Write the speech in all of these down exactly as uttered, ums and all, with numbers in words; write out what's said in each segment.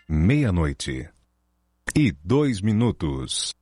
Meia-noite e dois minutos.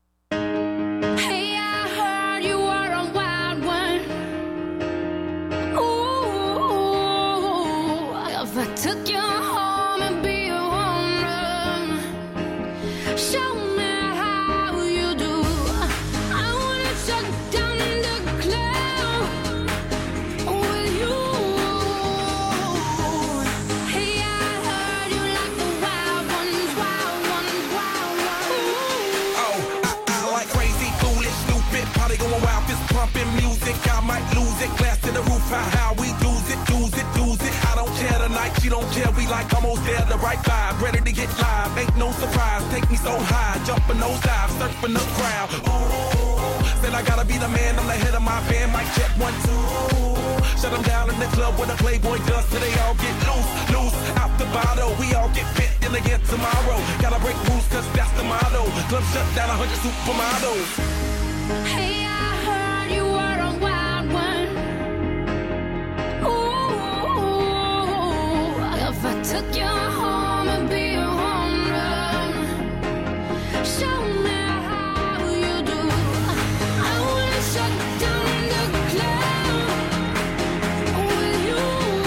How we do's it, do's it, do's it. I don't care tonight, she don't care. We like almost there, the right vibe, ready to get live. Ain't no surprise, take me so high, jumping those dives, surfing the crowd. Ooh, said I gotta be the man, I'm the head of my band. Mic check one two. Shut them down in the club where the Playboy does, till they all get loose, loose out the bottle. We all get fit in again tomorrow. Gotta break rules 'cause that's the motto. Club shut down, a hundred supermodels. Hey, I heard you were a wild one. If I took you home and be a home run, show me how you do. I wanna shut down the club with you.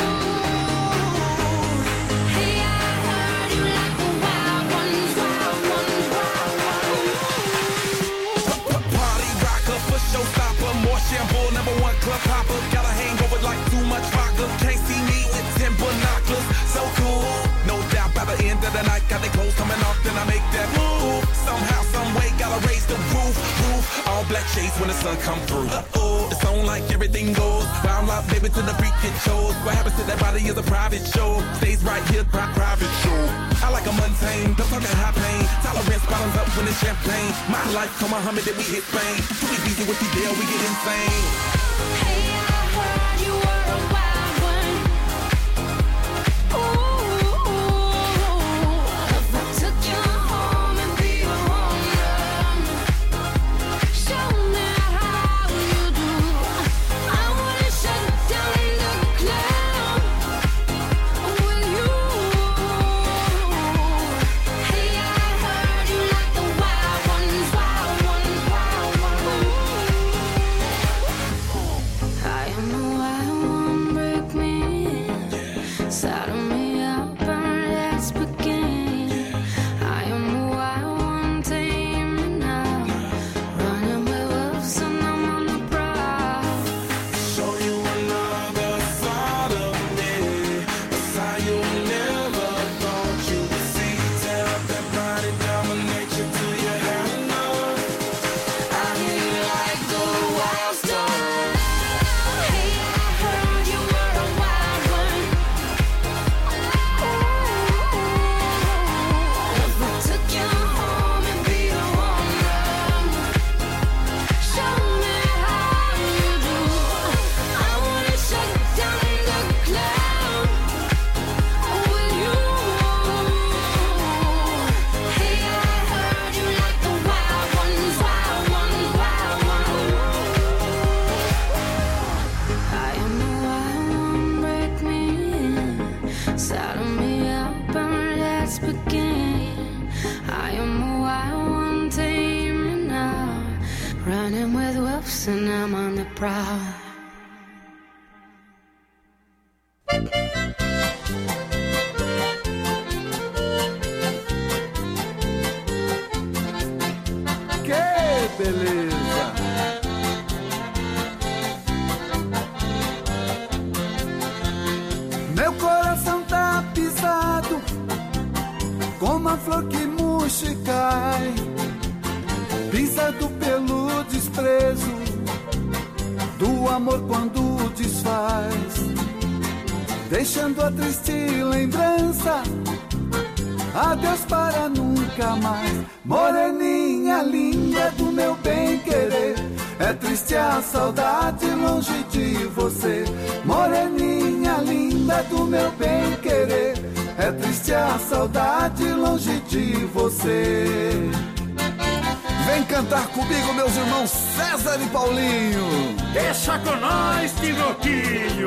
Hey, I heard you like the wild ones, wild ones, wild ones. Party rocker, for showstopper, more shampoo, number one club hopper. Got a hangover like too much vodka. Can't see me with ten binoculars. So cool, no doubt by the end of the night, got the clothes coming off, then I make that move. Somehow, some way, gotta raise the roof, roof. All black shades when the sun come through. Uh-oh, it's on like everything goes. Round up, baby, to the freak it shows. What happens to that body is a private show. Stays right here, pri- private show. I like a mundane, don't talk high pain. Tolerance bottoms up when it's champagne. My life, come on, Muhammad, then we hit Spain. Too easy with the deal, we get insane. Hey, I heard you were a wild one. And I'm on the prowl. Que beleza! Meu coração tá pisado, como a flor que murcha e cai, pisado pelo desprezo do amor quando desfaz, deixando a triste lembrança. Adeus para nunca mais. Moreninha linda do meu bem-querer, é triste a saudade longe de você. Moreninha linda do meu bem-querer, é triste a saudade longe de você. Vem cantar comigo, meus irmãos César e Paulinho. Deixa com nós, Tinoquinho.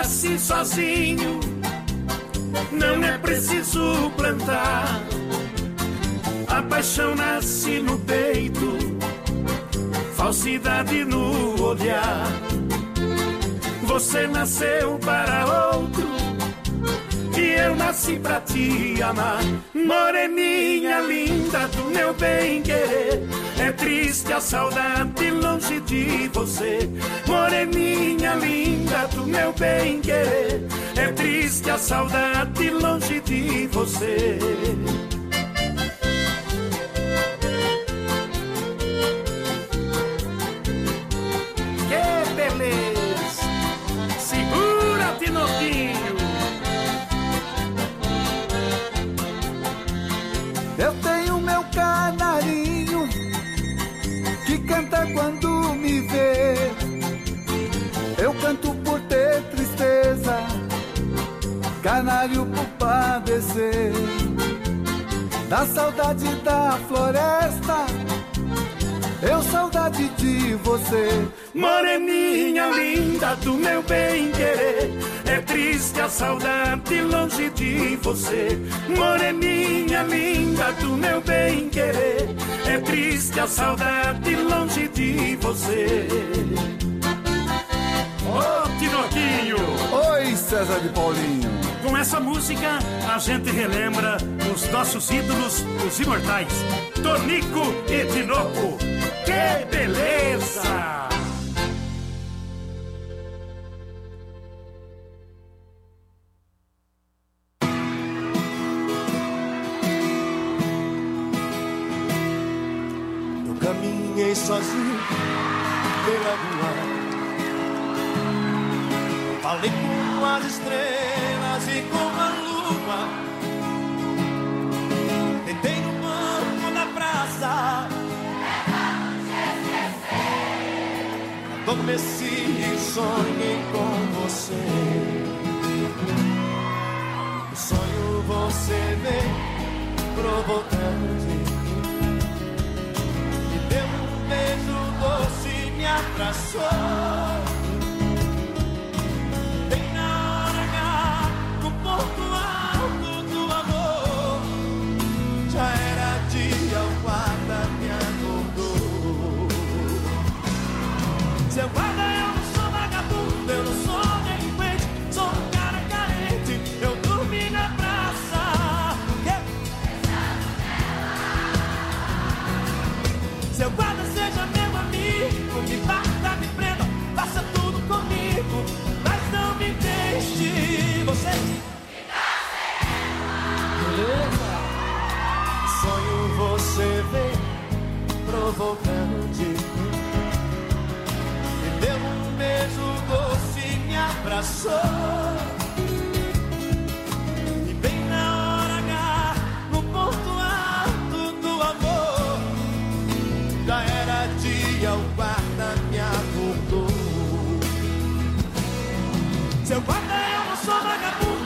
nasce sozinho, não é preciso plantar. A paixão nasce no peito, falsidade no olhar. Você nasceu para outro e eu nasci pra te amar. Moreninha linda do meu bem-querer, é triste a saudade longe de você. Moreninha linda do meu bem-querer, é triste a saudade longe de você. Que beleza! Segura-te, novinho! Eu tenho meu canarinho que canta quando me vê. Eu canto por ter tristeza, canário por padecer. Da saudade da floresta, eu saudade de você. Moreninha linda do meu bem-querer, é triste a saudade longe de você. Moreninha linda do meu bem-querer, é triste a saudade longe de você. Ô, oh, Tinoquinho! Oi, César de Paulinho! Com essa música, a gente relembra os nossos ídolos, os imortais, Tonico e Tinoco. Que beleza! Eu caminhei sozinho pela rua, falei com as estrelas e com a lua. Deitei no banco da praça, adormeci e sonhei com você. No sonho você veio provocante, me deu um beijo doce, me abraçou. Seu guarda, eu não sou vagabundo, eu não sou delinquente, sou um cara carente, eu dormi na praça. Seu guarda, seja meu amigo, me bata, me prenda, faça tudo comigo, mas não me deixe. Você beleza? Sonho você vem provocante, deu um beijo doce, me abraçou. E bem na hora H, no ponto alto do amor, já era dia, o guarda me acordou. Seu guarda, eu não sou vagabundo,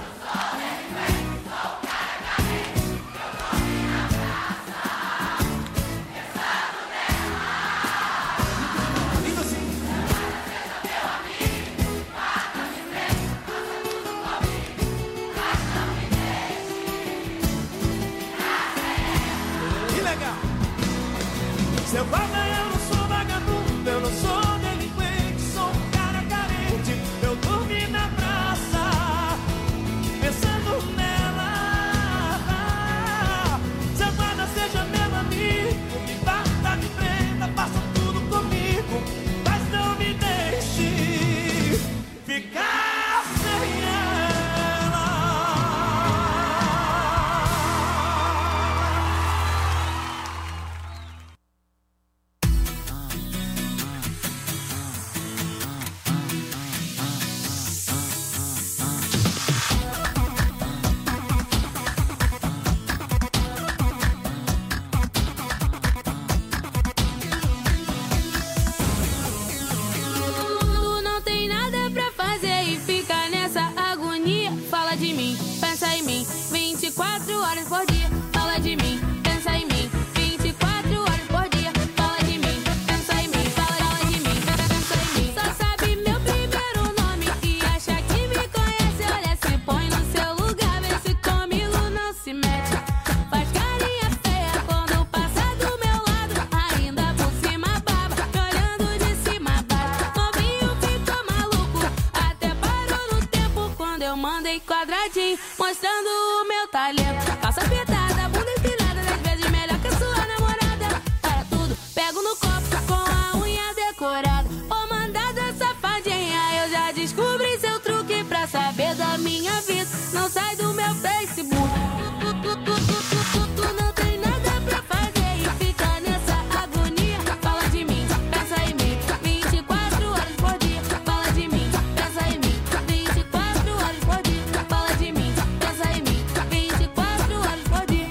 seu guarda, eu não sou vagabundo, eu não sou delinquente, sou um cara carente, eu dormi na praça, pensando nela. Seu guarda, seja meu amigo, me bata, me prenda, faça tudo comigo, mas não me deixe ficar sem ela. mostrando o meu talento. Calça apertada, bunda empinada, dez vezes melhor que a sua namorada. Para tudo, pego no copo com a unha decorada. Ô mandada safadinha, eu já descobri seu truque pra saber da minha vida. Não sai do meu Facebook. Tu, tu, tu, tu, tu, tu, tu não tem nada pra fazer e fica nessa agonia. Fala de mim, pensa em mim, vinte e quatro horas por dia. Fala de mim, pensa em mim, vinte e quatro horas por dia. Fala de mim, pensa em mim, vinte e quatro horas por dia.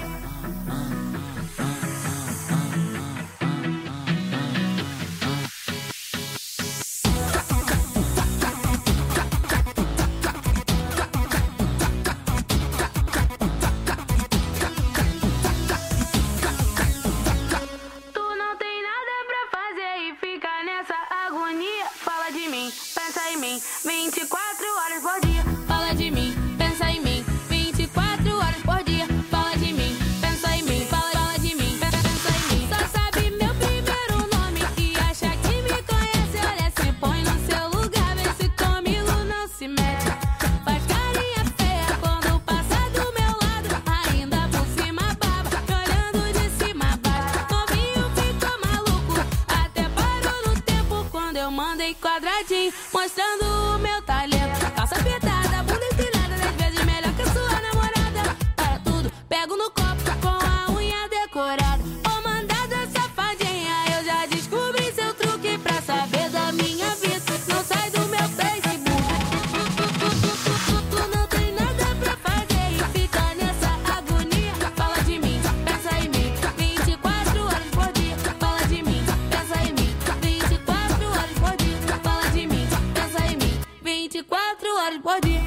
Tu não tem nada pra fazer e fica nessa agonia. Fala de mim, pensa em mim, vinte e quatro horas por dia. Fala de mim, pensa em mim, vinte e quatro horas por dia. Fala de mim, pensa em mim, fala, fala de mim, pensa, pensa em mim. Só sabe meu primeiro nome e acha que me conhece. Olha, se põe no seu lugar, vê se comigo não se mete. Faz carinha feia quando passa do meu lado. Ainda por cima baba, me olhando de cima a baixo. Novinho ficou maluco, até parou no tempo quando eu mandei quadradinho, mostrando o meu talento. Calça apertada, bunda empinada, dez vezes melhor que a sua namorada. Para tudo, pego no copo com a unha decorada. Ô mandada safadinha, eu já descobri seu truque pra saber da minha vida. Não sai do meu Facebook. Tu, tu, tu, tu, tu, tu não tem nada pra fazer e fica nessa agonia. Fala de mim, pensa em mim, vinte e quatro horas por dia. Fala de mim, pensa em mim, vinte e quatro horas por dia. Fala de mim, pensa em mim, vinte e quatro horas por dia.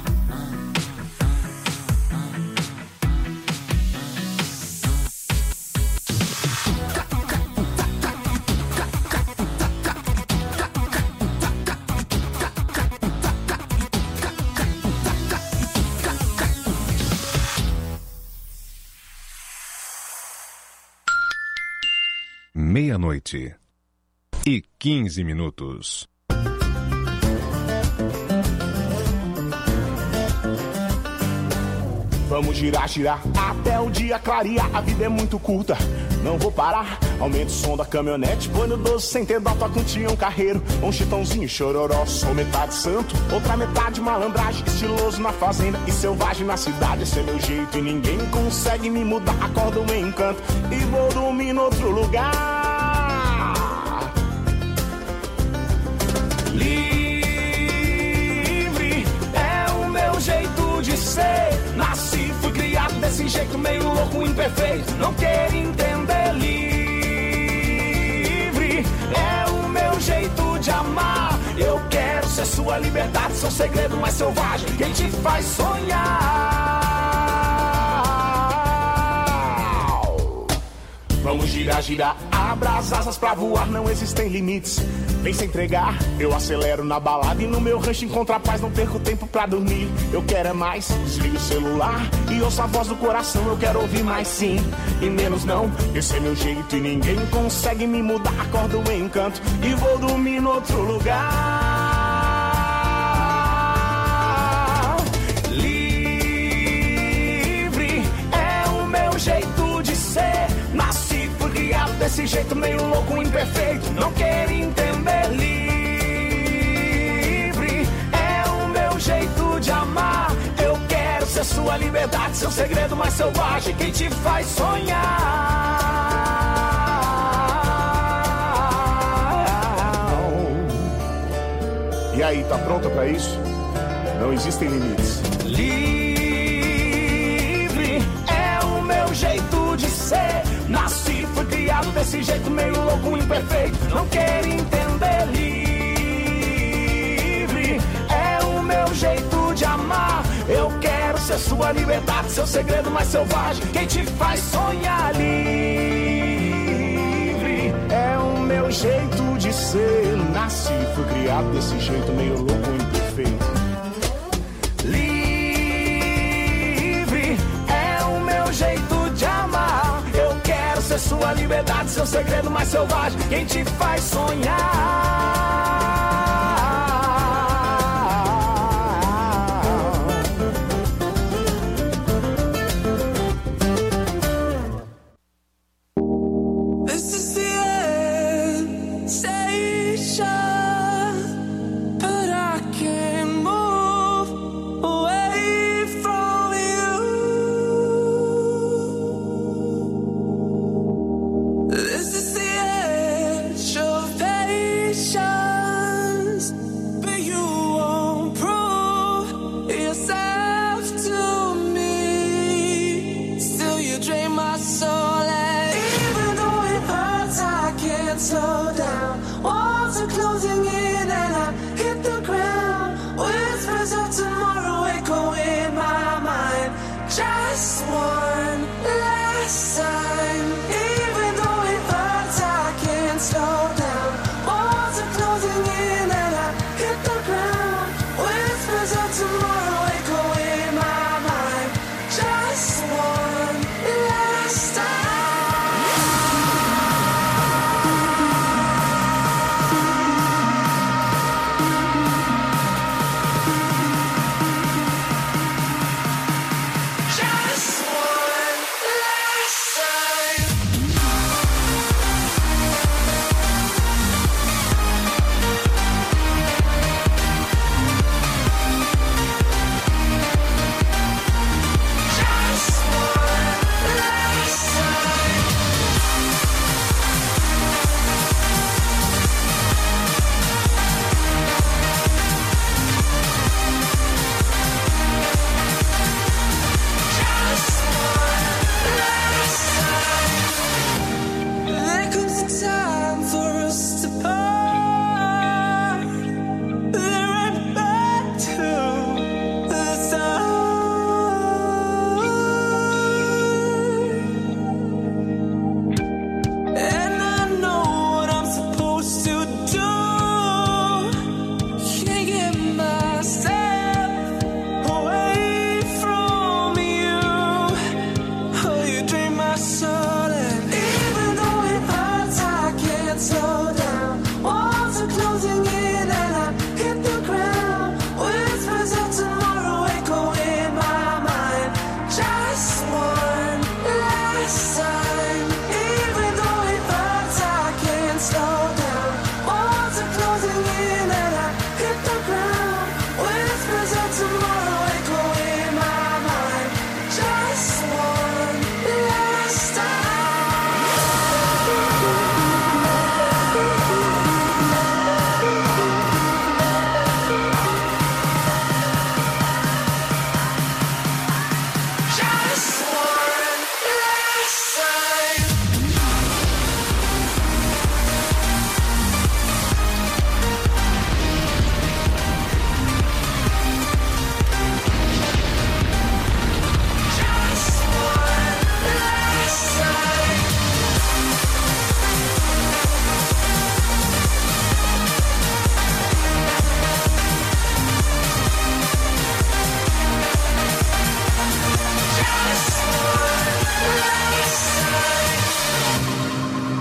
Meia-noite e quinze minutos. Vamos girar, girar, até o dia clarear. A vida é muito curta, não vou parar. Aumenta o som da caminhonete, põe no doze sem ter dó, toca um tião carreiro, um chitãozinho chororó. Sou metade santo, outra metade malandragem, estiloso na fazenda e selvagem na cidade. Esse é meu jeito e ninguém consegue me mudar. Acordo em encanto e vou dormir no outro lugar. Livre é o meu jeito de ser. Nasci, fui criado desse jeito meio louco, imperfeito. Não quero entender. Livre é o meu jeito de amar. Eu quero ser sua liberdade, seu segredo mais selvagem, quem te faz sonhar. Vamos girar, girar, abra as asas pra voar, não existem limites. Vem se entregar, eu acelero na balada e no meu rancho encontro a paz, não perco tempo pra dormir. Eu quero é mais, desligo o celular e ouço a voz do coração. Eu quero ouvir mais sim e menos não. Esse é meu jeito e ninguém consegue me mudar. Acordo em encanto e vou dormir no outro lugar. Livre é o meu jeito de ser. Nasci, fui criado desse jeito meio louco, imperfeito. Não quero entender. Livre é o meu jeito de amar. Eu quero ser sua liberdade, seu segredo mais selvagem, quem te faz sonhar. E aí, tá pronta pra isso? Não existem limites. Livre é o meu jeito de ser. Nasci, fui criado desse jeito meio louco, imperfeito. Não quero entender. Livre é o meu jeito de amar. Eu quero ser sua liberdade, seu segredo mais selvagem, quem te faz sonhar. Livre é o meu jeito de ser. Nasci, fui criado desse jeito meio louco, imperfeito. Livre é o meu jeito de amar. Eu quero ser sua liberdade, seu segredo mais selvagem, quem te faz sonhar.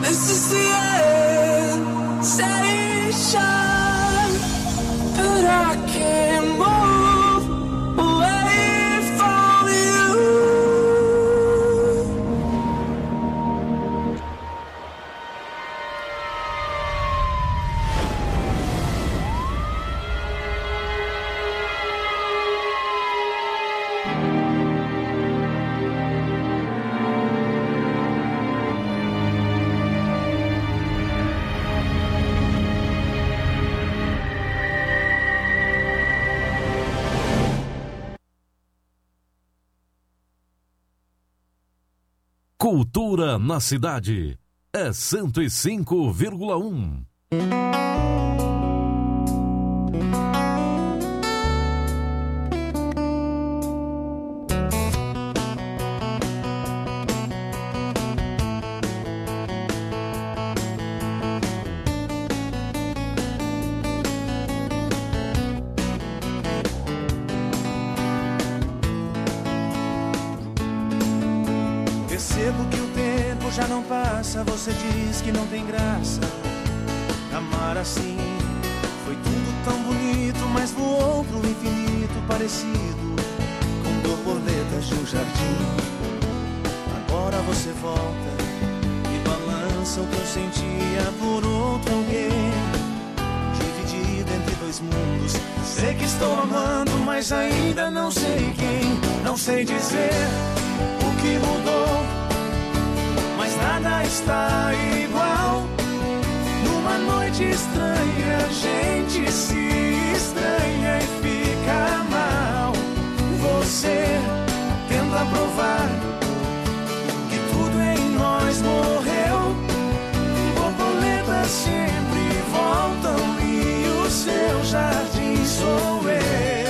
This is the end station, but I can't move away from you. Cultura na cidade é cento e cinco vírgula um. Percebo que o tempo já não passa. Você diz que não tem graça amar assim. Foi tudo tão bonito, mas voou pro infinito, parecido com borboletas de um jardim. Agora você volta e balança o que eu sentia por outro alguém, dividido entre dois mundos. Sei que estou amando, mas ainda não sei quem. Não sei dizer o que mudou, mas nada está igual. Numa noite estranha, a gente se estranha e fica mal. Você tenta provar que tudo em nós morreu. Borboletas sempre voltam e o seu jardim sou eu.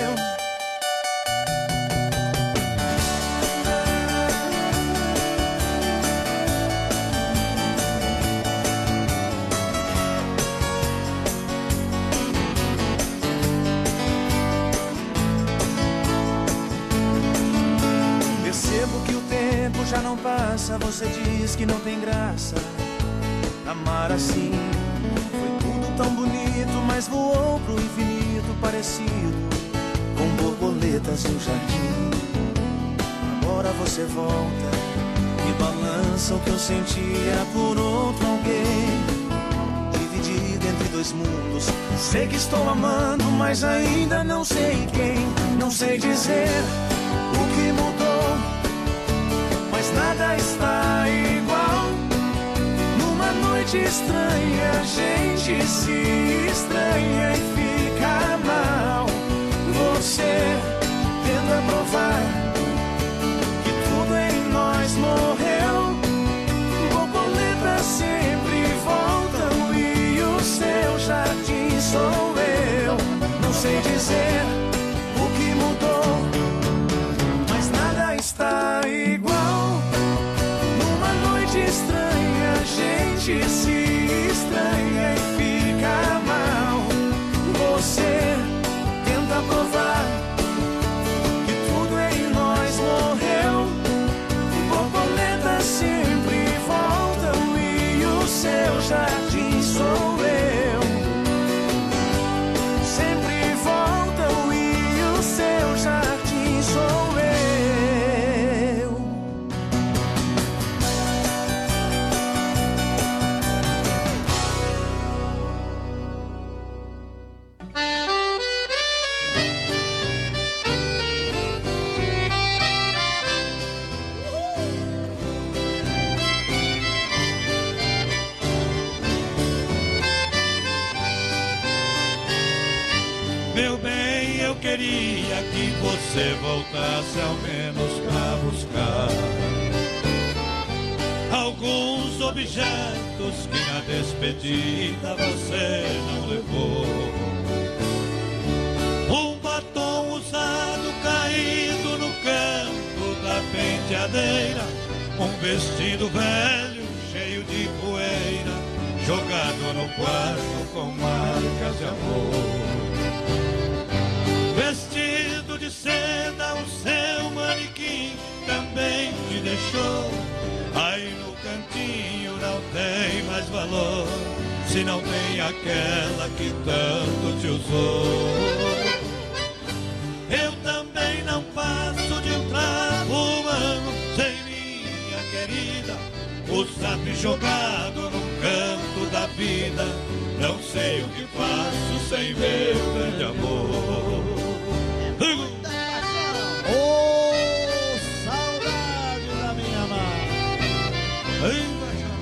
Já não passa, você diz que não tem graça amar assim. Foi tudo tão bonito, mas voou pro infinito, parecido com borboletas no jardim. Agora você volta e balança o que eu sentia por outro alguém, dividido entre dois mundos. Sei que estou amando, mas ainda não sei quem. Não sei dizer o que mudou, mas nada está igual. Numa noite estranha, a gente se estranha e fica mal. Você tenta provar que tudo em nós morreu. Borboletas sempre voltam e o seu jardim sou eu. Não sei dizer o que mudou, mas nada está igual. Estranha, a gente se estranha e fica mal. Você tenta provar que tudo em nós morreu. Borboletas sempre voltam e o seu jardim sou eu. Sempre voltam e o seu jardim sou eu. Queria que você voltasse ao menos pra buscar alguns objetos que na despedida você não levou. Um batom usado caído no canto da penteadeira, um vestido velho cheio de poeira jogado no quarto com marcas de amor. Vestido de seda, o seu manequim também te deixou aí no cantinho da tem mais valor se não tem aquela que tanto te usou. Eu também não passo de um trapo humano sem minha querida, o zap jogado num canto da vida. Não sei o que faço sem meu grande amor. Oh, saudade da minha mãe.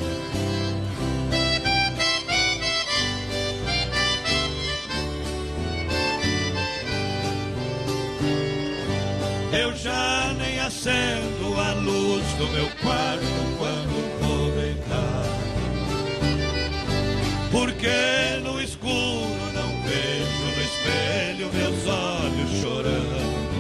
Eu já nem acendo a luz do meu quarto quando vou deitar, porque no escuro não vejo no espelho meus olhos chorando.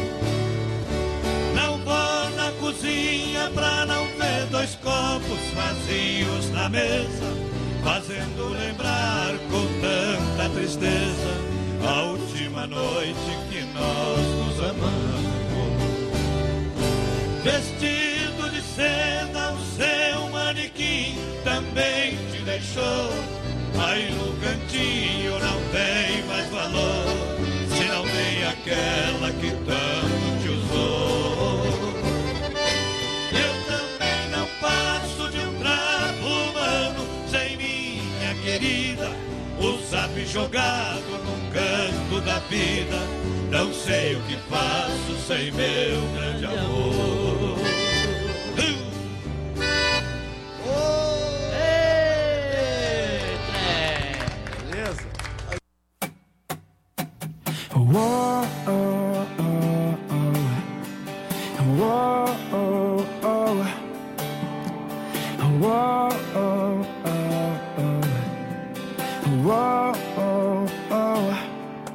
Não vou na cozinha pra não ver dois copos vazios na mesa, fazendo lembrar com tanta tristeza a última noite que nós nos amamos. Vestido de seda, o seu manequim também te deixou. Aí no cantinho não tem mais valor se não tem aquela que tanto te usou. Eu também não passo de um trapo humano sem minha querida, o zap jogado num canto da vida. Não sei o que faço sem meu grande amor. Beleza? Whoa, oh, oh, oh. Whoa, oh, oh. Whoa, oh, oh, oh. Whoa, oh, oh.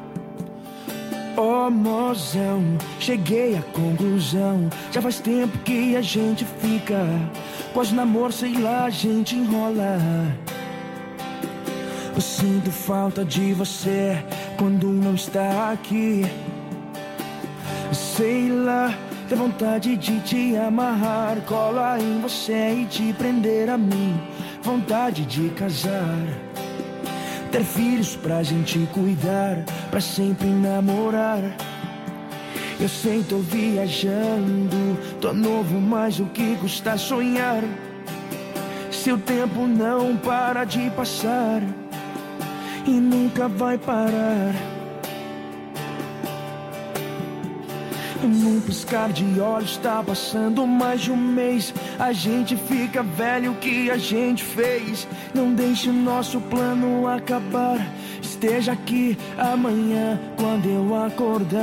Ô mozão, cheguei à conclusão. Já faz tempo que a gente fica, pós namoro, sei lá, a gente enrola. Eu sinto falta de você quando não está aqui. Sei lá, dá vontade de te amarrar, cola em você e te prender a mim. Vontade de casar, ter filhos pra gente cuidar, pra sempre namorar. Eu sei, tô viajando, tô novo, mas o que custa sonhar? Se o tempo não para de passar e nunca vai parar. Num piscar de olhos tá passando mais de um mês. A gente fica velho, o que a gente fez? Não deixe o nosso plano acabar. Esteja aqui amanhã quando eu acordar.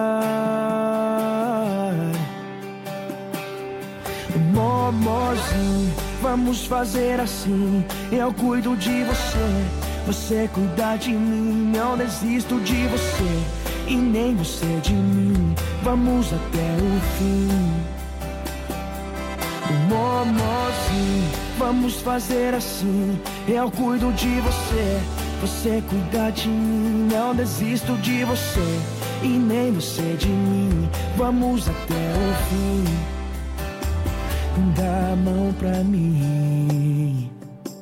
Momozinho, vamos fazer assim. Eu cuido de você, você cuida de mim. Não desisto de você e nem você de mim. Vamos até o fim. Momozinho, vamos fazer assim. Eu cuido de você, você cuida de mim. Não desisto de você e nem você de mim. Vamos até o fim. Dá a mão pra mim.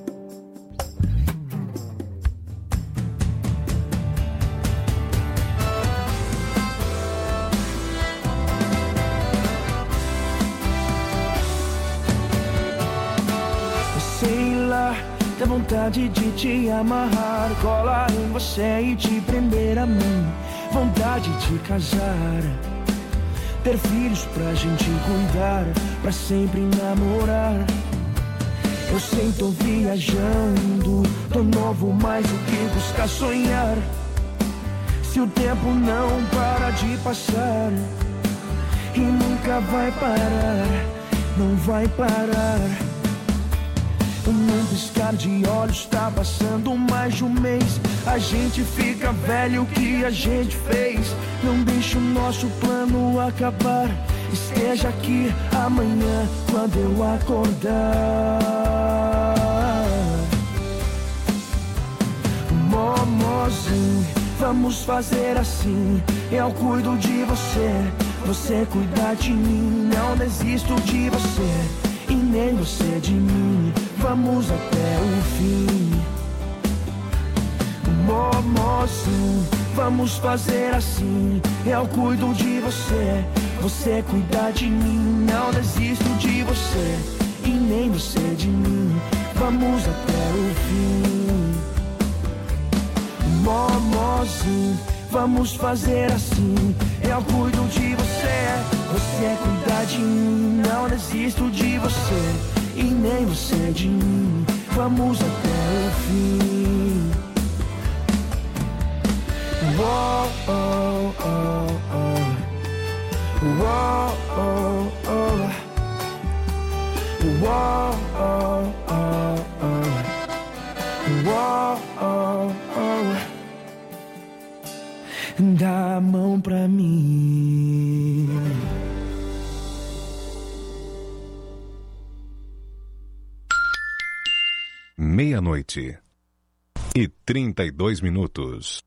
Dá vontade de te amarrar, cola em você e te prender a mim. Vontade de casar, ter filhos pra gente cuidar, pra sempre namorar. Eu sei, tô viajando, tô novo, mas o que busca sonhar? Se o tempo não para de passar e nunca vai parar, não vai parar. Num piscar de olhos tá passando mais de um mês. A gente fica velho, o que a gente fez? Não deixe o nosso plano acabar. Esteja aqui amanhã quando eu acordar. Momozinho, vamos fazer assim. Eu cuido de você, você cuida de mim. Não desisto de você e nem você de mim. vamos até o fim. Moço, vamos fazer assim. Eu cuido de você, você cuida de mim. Não desisto de você e nem você de mim. Vamos até o fim. Moço, vamos fazer assim. Eu cuido de você, você cuida de mim. Não desisto de você e nem você de mim. Vamos até o fim. Whoa, oh, oh, oh. Whoa, oh, oh. Whoa, oh, oh, oh. Whoa, oh, oh. Dá a mão pra mim. Meia-noite e trinta e dois minutos.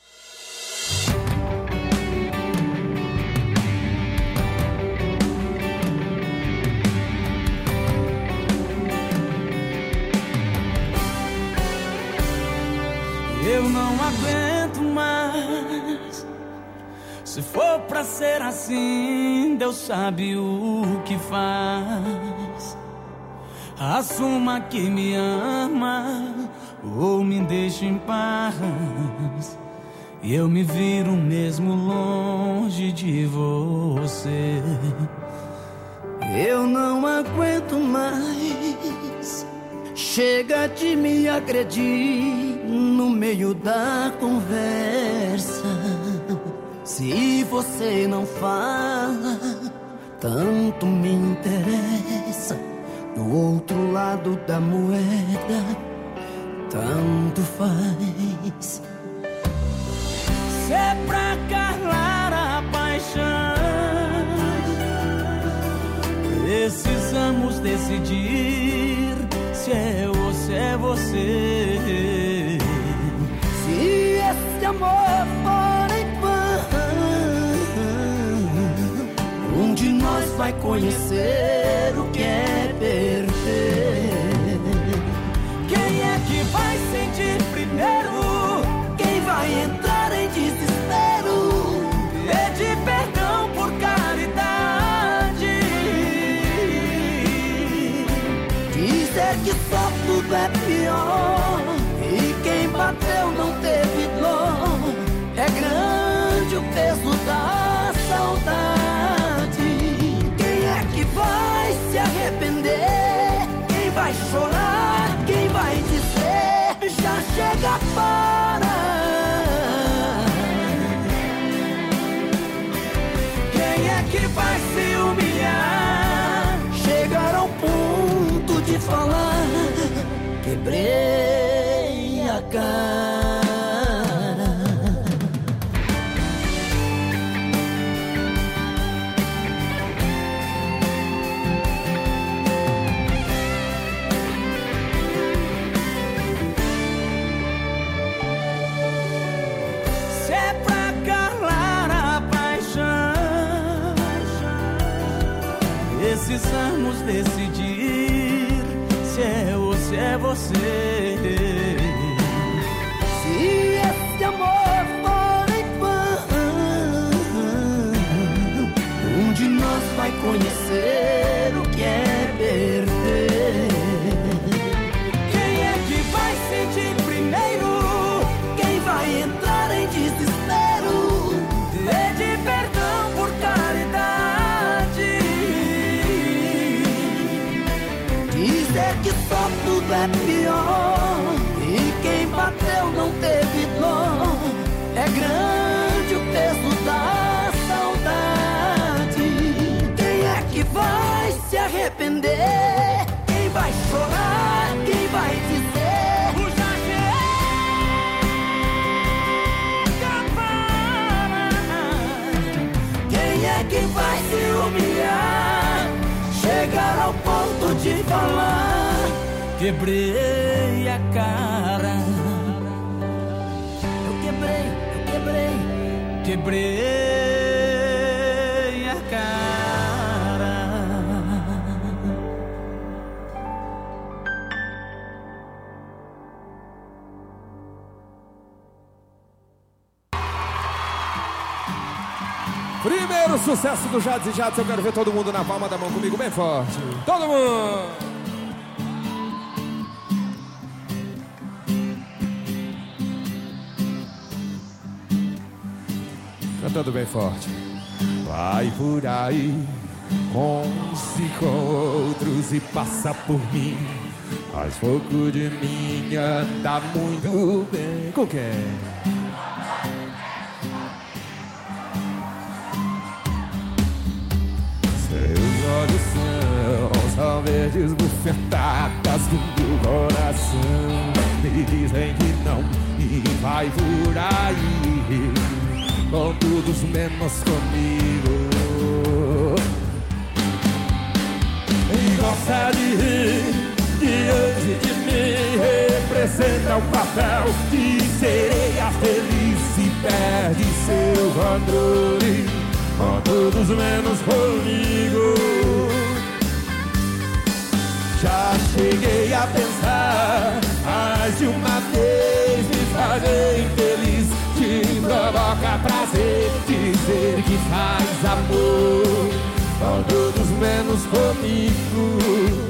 Eu não aguento mais. Se for pra ser assim, Deus sabe o que faz. Assuma que me ama ou me deixe em paz. E eu me viro mesmo longe de você. Eu não aguento mais. Chega de me agredir no meio da conversa. Se você não fala, tanto me interessa. Do outro lado da moeda, tanto faz. Se é pra calar a paixão, precisamos decidir se é ou se é você. Se esse amor for em vão, um de nós vai conhecer o que é perder. Quem é que vai sentir primeiro? Quem vai entrar em desespero? Pede perdão por caridade. Dizer que só tudo é pior e quem bateu não teve dor. É grande o peso da saudade. Quem é que vai se arrepender? Quem vai chorar? Quem vai dizer já chega, para? Quem é que vai se humilhar? Chegar ao ponto de falar: quebrei a cara. Se é pra calar a paixão, precisamos decidir se é ou se é você. Se esse amor for em vão, um de nós vai conhecer o que é perder. Quem é que vai sentir primeiro? Quem vai entrar em desespero? Pede perdão por caridade. Dizer que só tudo é pior e quem bateu não teve dor. É grande o peso da saudade. Quem é que vai se arrepender? Quem vai chorar? Quem vai dizer o já chega, para? Quem é que vai se humilhar? Chegar ao ponto de falar: quebrei a cara. Eu quebrei, eu quebrei, quebrei a cara. Primeiro sucesso do Jades e Jades. Eu quero ver todo mundo na palma da mão comigo bem forte. Todo mundo! Cantando bem forte. Vai por aí, com-se com outros e passa por mim. Mas pouco de mim anda muito bem. Com quem? Seus olhos são, são verdes bufetadas do meu coração. Me dizem que não e vai por aí, com todos menos comigo. E gosta de rir diante de mim, representa o papel de sereia feliz e perde seu controle, com todos menos comigo. Já cheguei a pensar mais de uma vez me fazer infeliz. Te provoca prazer dizer que faz amor, com todos menos comigo.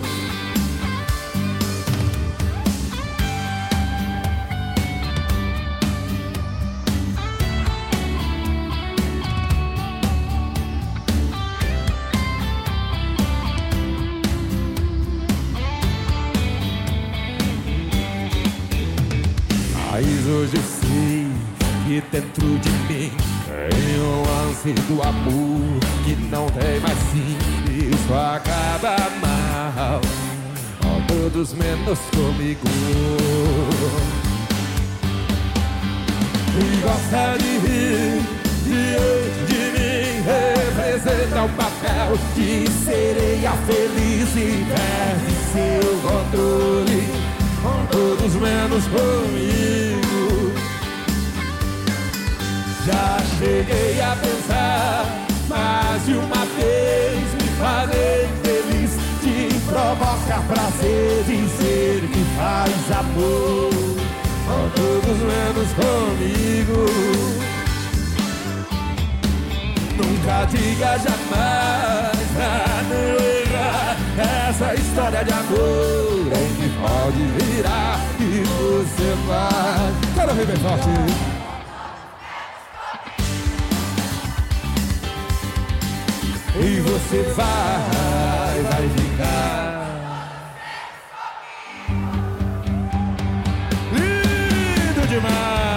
Mas hoje eu sei que dentro de mim tem um lance do amor que não tem mais fim. Isso acaba mal, com todos menos comigo. E gosta de rir diante de mim, representa o papel de sereia feliz e perde seu controle, com todos menos comigo. Já cheguei a pensar mais de uma vez me fazer feliz. Te provoca prazer dizer que faz amor, com todos menos comigo. Nunca diga jamais pra não errar. Essa história de amor em que pode virar e você vai. Quero ouvir bem forte. E você vai, vai ficar lindo demais.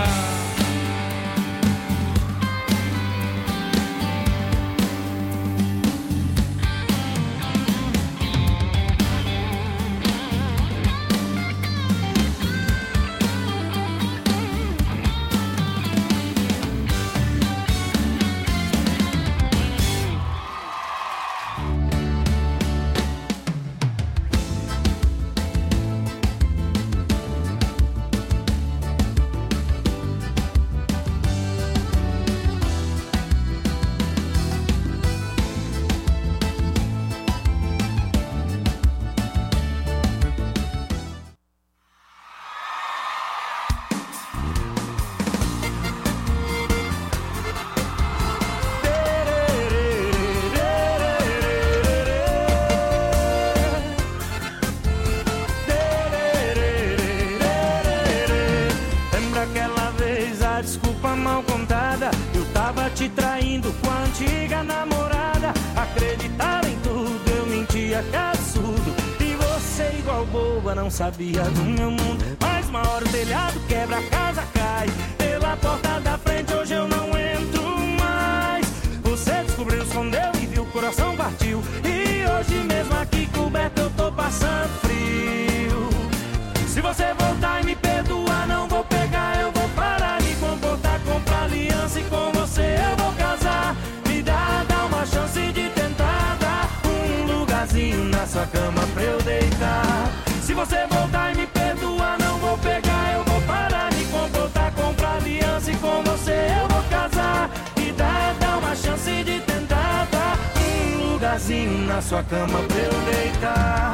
Te traindo com a antiga namorada. Acreditava em tudo, eu mentia, que absurdo. E você igual boba, não sabia do meu mundo. Mas uma hora o telhado quebra, a casa cai. Pela porta da frente hoje eu não entro mais. Você descobriu, escondeu e viu, o coração partiu. E hoje mesmo aqui coberto eu tô passando frio. Se você voltar e me perdoar, não vou pegar, eu vou parar. Me comportar, comprar aliança e com você eu vou casar. Me dá, dá uma chance de tentar dar um lugarzinho na sua cama pra eu deitar. Se você voltar e me perdoar, não vou pegar, eu vou parar. Me comportar, comprar aliança e com você eu vou casar. Me dá, dá uma chance de tentar dar um lugarzinho na sua cama pra eu deitar.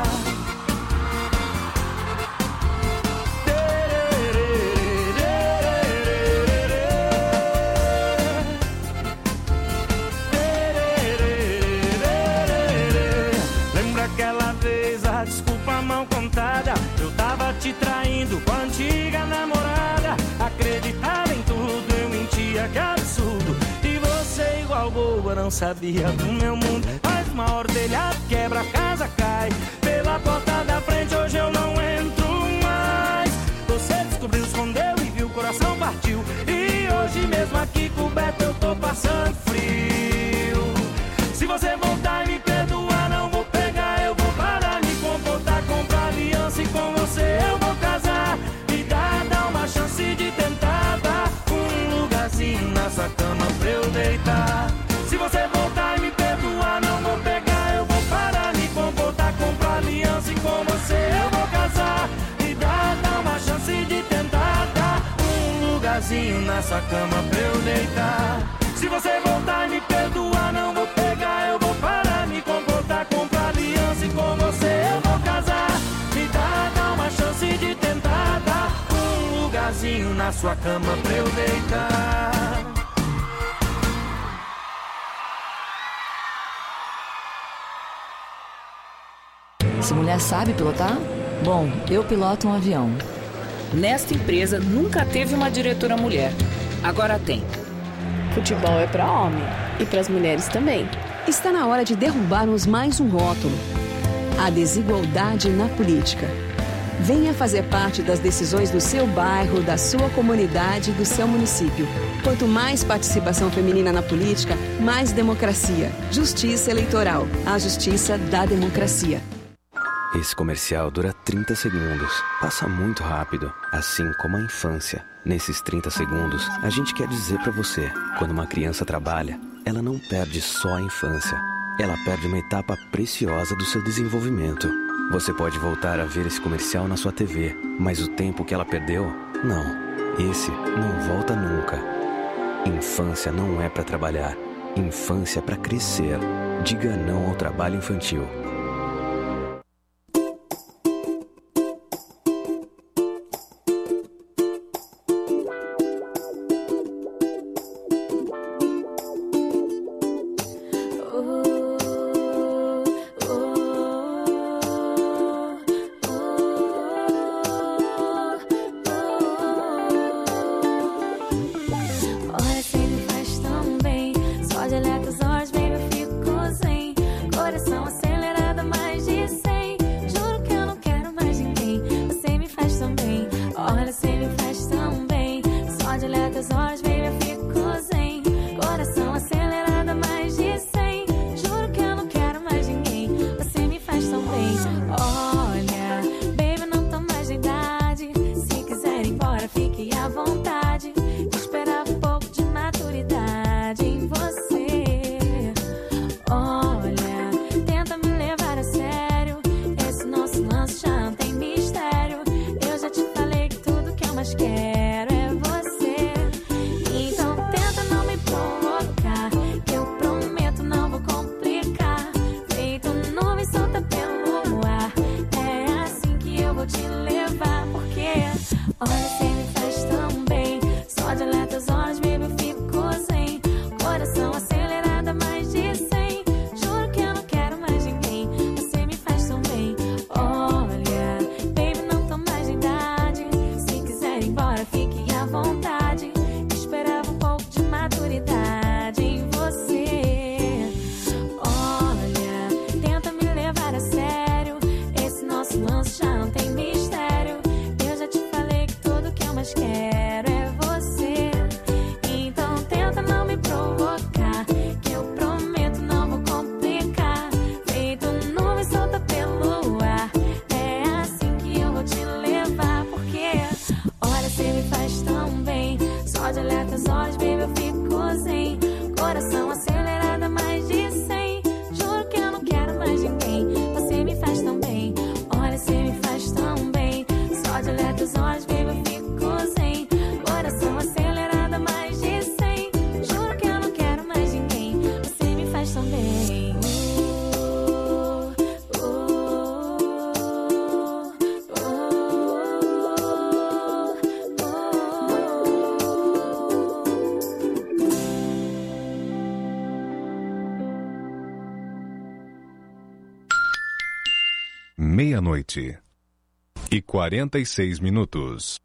não sabia do meu mundo. Faz uma hora o telhado quebra, a casa cai. Pela porta da frente hoje eu não entro mais. Você descobriu, escondeu e viu, o coração partiu. E hoje mesmo aqui coberto eu tô passando frio. Se você voltar e me perdoar, não vou pegar, eu vou parar, me comportar, comprar aliança e com você eu vou casar. Me dá, dá uma chance de tentar dar um lugarzinho na sua cama pra eu deitar. Se você voltar e me perdoar, não vou pegar, eu vou parar, me comportar, comprar aliança e com você eu vou casar. Me dá, dá uma chance de tentar dar um lugarzinho na sua cama pra eu deitar. Se você voltar e me perdoar, não vou pegar, eu vou parar, me comportar, comprar aliança e com você eu vou casar. Me dá, dá uma chance de tentar dar um lugarzinho na sua cama pra eu deitar. Essa mulher sabe pilotar? Bom, eu piloto um avião. Nesta empresa nunca teve uma diretora mulher. Agora tem. Futebol é para homem e para as mulheres também. Está na hora de derrubarmos mais um rótulo: a desigualdade na política. Venha fazer parte das decisões do seu bairro, da sua comunidade, do seu município. Quanto mais participação feminina na política, mais democracia. Justiça Eleitoral. A justiça da democracia. Esse comercial dura trinta segundos. Passa muito rápido, assim como a infância. Nesses trinta segundos, a gente quer dizer pra você: quando uma criança trabalha, ela não perde só a infância. Ela perde uma etapa preciosa do seu desenvolvimento. Você pode voltar a ver esse comercial na sua T V, mas o tempo que ela perdeu, não. Esse não volta nunca. Infância não é pra trabalhar. Infância é pra crescer. Diga não ao trabalho infantil. Meia-noite e quarenta e seis minutos.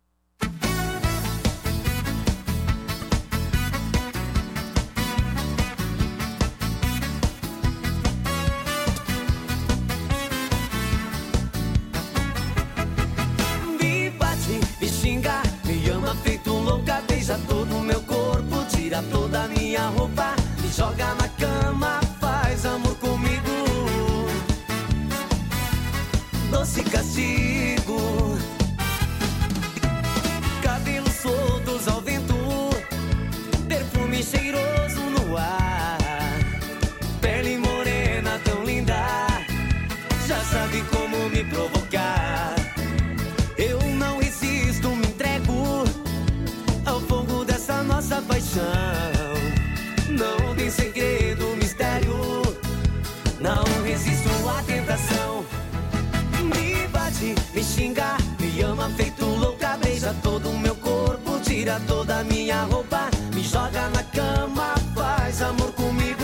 perfume cheiroso no ar. Pele morena tão linda, já sabe como me provocar. Eu não resisto, me entrego ao fogo dessa nossa paixão. Não tem segredo, mistério, não resisto à tentação. Me bate, me xinga, me ama feito louca, beija todo o meu corpo, tira toda a minha roupa, me joga na cama, faz amor comigo.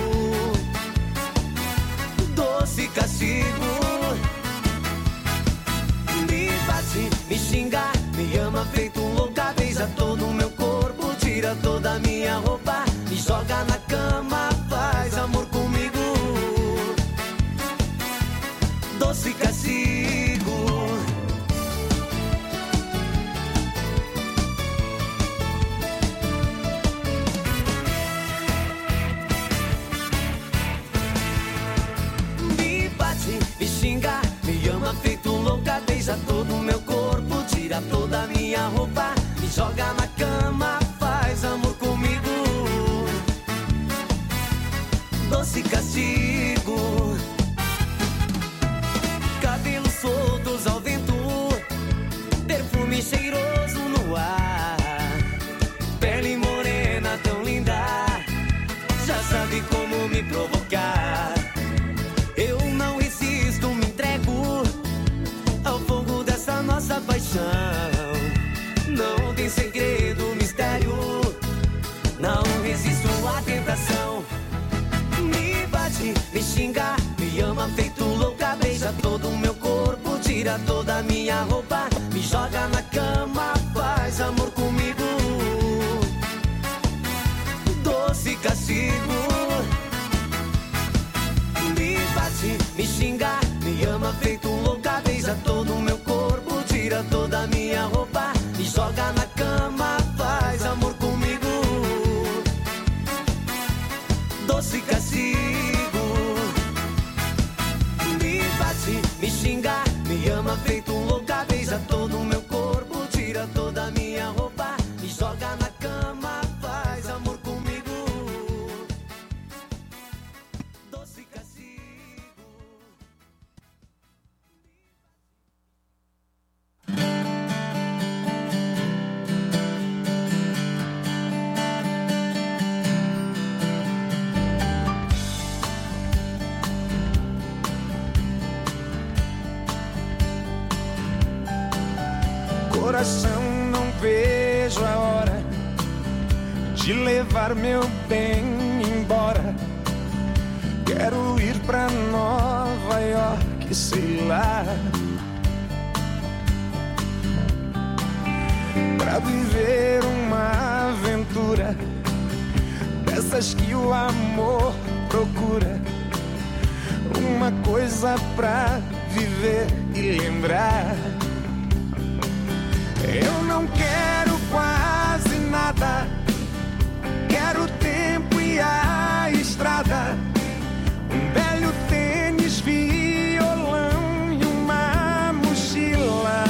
Doce castigo. Me bate, me xinga, me ama feito louca, beija todo o meu corpo, tira toda a minha roupa, me joga na cama, faz amor comigo. Doce castigo. Me bate, me xinga, me ama feito louca, beija todo o meu corpo, tira toda a minha roupa, me joga na cama, faz amor comigo. Doce castigo. Cabelos soltos ao vento, perfume cheiroso no ar. Pele morena tão linda, já sabe como me provocar. Eu não resisto, me entrego ao fogo dessa nossa paixão. Não tem segredo, mistério, não resisto à tentação. Me bate, me xinga, me ama feito louca, beija todo o meu corpo, tira toda a minha roupa, me joga na cama, faz amor comigo. Doce castigo. Me bate, me xinga, me ama feito louca, beija todo o meu corpo, tira toda a minha roupa, me joga na cama, faz amor comigo. Doce castigo. Me bate, me xinga, me ama feito louca, beija todo o meu corpo, tira toda a minha roupa, me joga na cama, faz amor comigo. Doce castigo. Coração, não vejo a hora de levar meu bem embora. Quero ir pra Nova York, sei lá, pra viver uma aventura dessas que o amor procura. Uma coisa pra viver e lembrar. Eu não quero quase nada, quero o tempo e a estrada, um belo tênis, violão e uma mochila.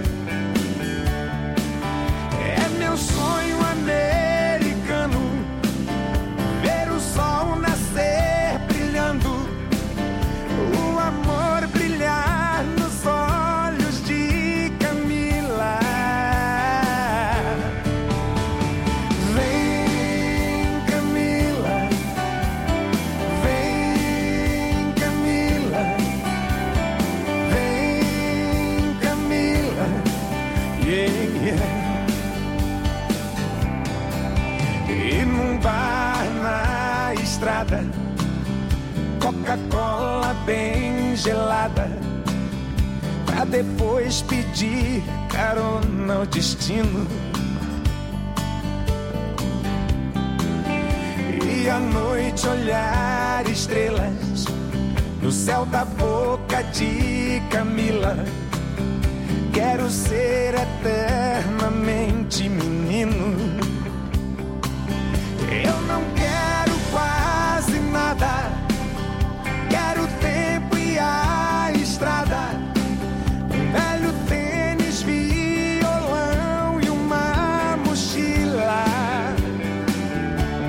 É meu sonho americano, ver o sol nascer brilhando, o amor brilhar nos olhos de Camila. Coca-Cola bem gelada, pra depois pedir carona ao destino. E à noite olhar estrelas no céu da boca de Camila. Quero ser eternamente menino. Eu não quero quase nada, quero o tempo e a estrada, um velho tênis, violão e uma mochila.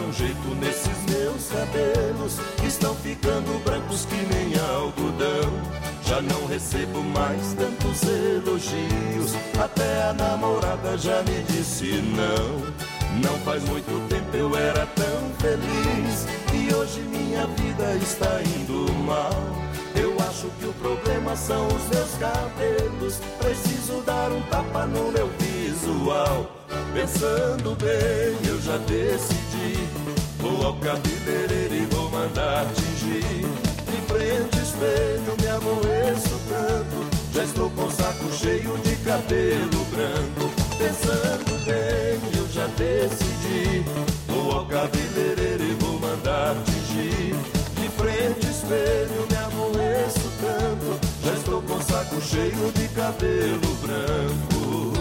um jeito nesses meus cabelos, que estão ficando brancos que nem algodão. Já não recebo mais tantos elogios, até a namorada já me disse não. Não faz muito tempo eu era tão feliz, e hoje minha vida está indo mal. Eu acho que o problema são os meus cabelos, preciso dar um tapa no meu visual. Pensando bem, eu já decidi, vou ao cabeleireiro e vou mandar tingir. De frente espelho me aborreço tanto, já estou com o saco cheio de cabelo branco. Pensando bem, eu já decidi, vou ao cabeleireiro e vou mandar tingir. De frente espelho me aborreço tanto, já estou com o saco cheio de cabelo branco.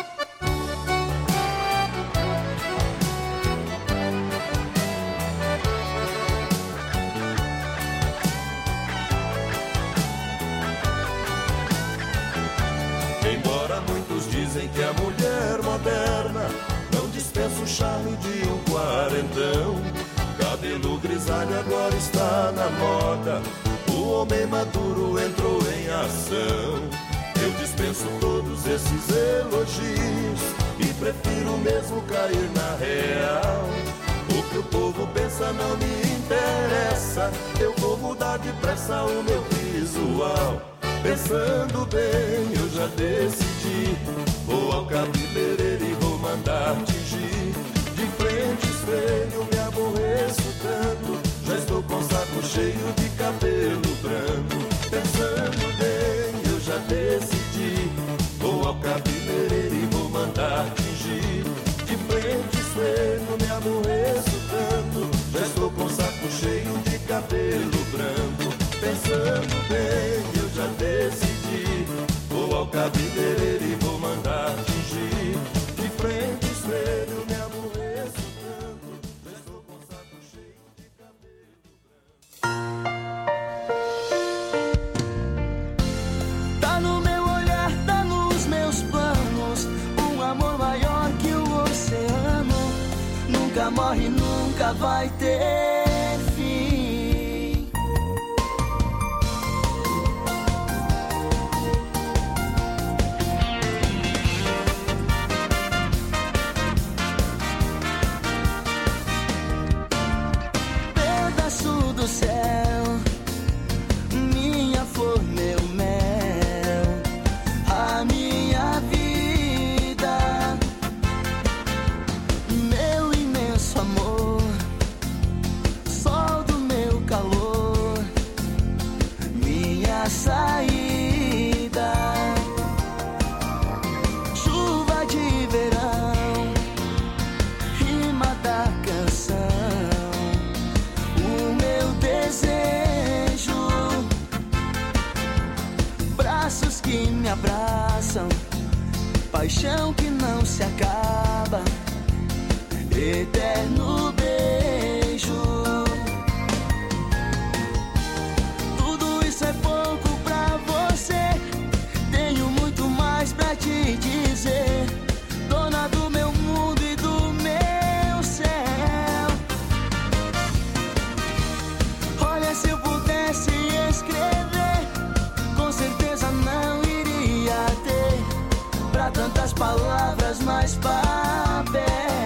Embora muitos dizem que a mulher moderna não dispensa o charme de um quarentão, cabelo grisalho agora está na moda, o homem maduro entrou em ação. Eu dispenso todos esses elogios e prefiro mesmo cair na real. O que o povo pensa não me interessa, eu vou mudar depressa o meu visual. Pensando bem, eu já decidi, vou ao cabeleireiro e vou mandar tingir. De frente espelho me aborreço tanto, já estou com o saco cheio de cabelo branco. Pensando bem, eu já decidi, vou ao cabeleireiro e vou mandar tingir. De frente espelho me aborreço tanto, já estou com o saco cheio de cabelo branco. Pensando bem, eu já decidi, vou ao cabeleireiro e vou mandar tingir. De frente espelho me aborreço tanto, já estou com o saco cheio de cabelo branco. Tá no meu olhar, tá nos meus planos, um amor maior que o oceano, nunca morre, nunca vai ter fim. Do céu, minha flor, meu mel, a minha vida, meu imenso amor, sol do meu calor, minha saída, chuva de verão, rima da canção, desejo, braços que me abraçam, paixão que não se acaba, eterno beijo. Tudo isso é pouco pra você, tenho muito mais pra te dizer, dona do meu mundo e do meu céu. Se eu pudesse escrever, com certeza não iria ter pra tantas palavras mais papel.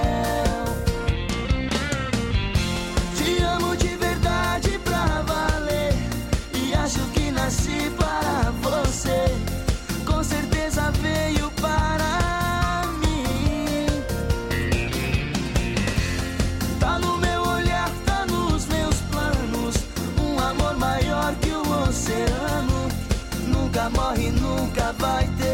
Te amo de verdade pra valer, e acho que nasci para você, com certeza veio para mim. Tá no meu olhar, tá nos meus planos, amor maior que o oceano, nunca morre, nunca vai ter